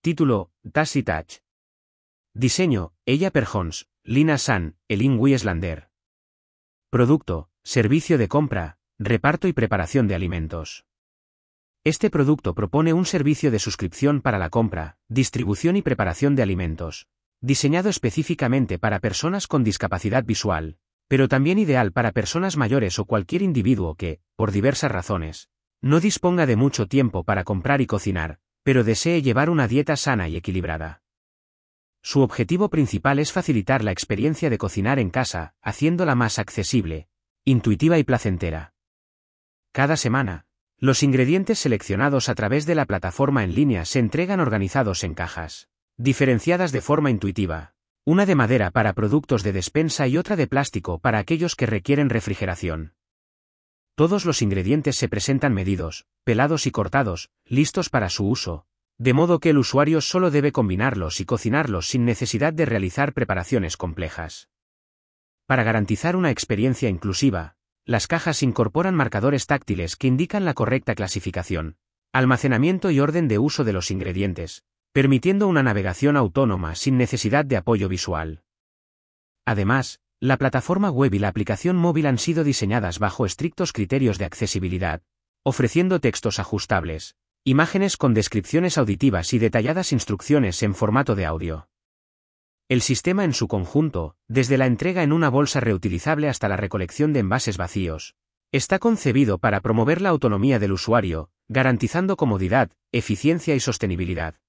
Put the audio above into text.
Título, Tassi Touch. Diseño, Ella Perhons, Lina San, Elin Wieslander. Producto, servicio de compra, reparto y preparación de alimentos. Este producto propone un servicio de suscripción para la compra, distribución y preparación de alimentos, diseñado específicamente para personas con discapacidad visual, pero también ideal para personas mayores o cualquier individuo que, por diversas razones, no disponga de mucho tiempo para comprar y cocinar, pero desee llevar una dieta sana y equilibrada. Su objetivo principal es facilitar la experiencia de cocinar en casa, haciéndola más accesible, intuitiva y placentera. Cada semana, los ingredientes seleccionados a través de la plataforma en línea se entregan organizados en cajas, diferenciadas de forma intuitiva, una de madera para productos de despensa y otra de plástico para aquellos que requieren refrigeración. Todos los ingredientes se presentan medidos, pelados y cortados, listos para su uso, de modo que el usuario solo debe combinarlos y cocinarlos sin necesidad de realizar preparaciones complejas. Para garantizar una experiencia inclusiva, las cajas incorporan marcadores táctiles que indican la correcta clasificación, almacenamiento y orden de uso de los ingredientes, permitiendo una navegación autónoma sin necesidad de apoyo visual. Además, la plataforma web y la aplicación móvil han sido diseñadas bajo estrictos criterios de accesibilidad, ofreciendo textos ajustables, imágenes con descripciones auditivas y detalladas instrucciones en formato de audio. El sistema en su conjunto, desde la entrega en una bolsa reutilizable hasta la recolección de envases vacíos, está concebido para promover la autonomía del usuario, garantizando comodidad, eficiencia y sostenibilidad.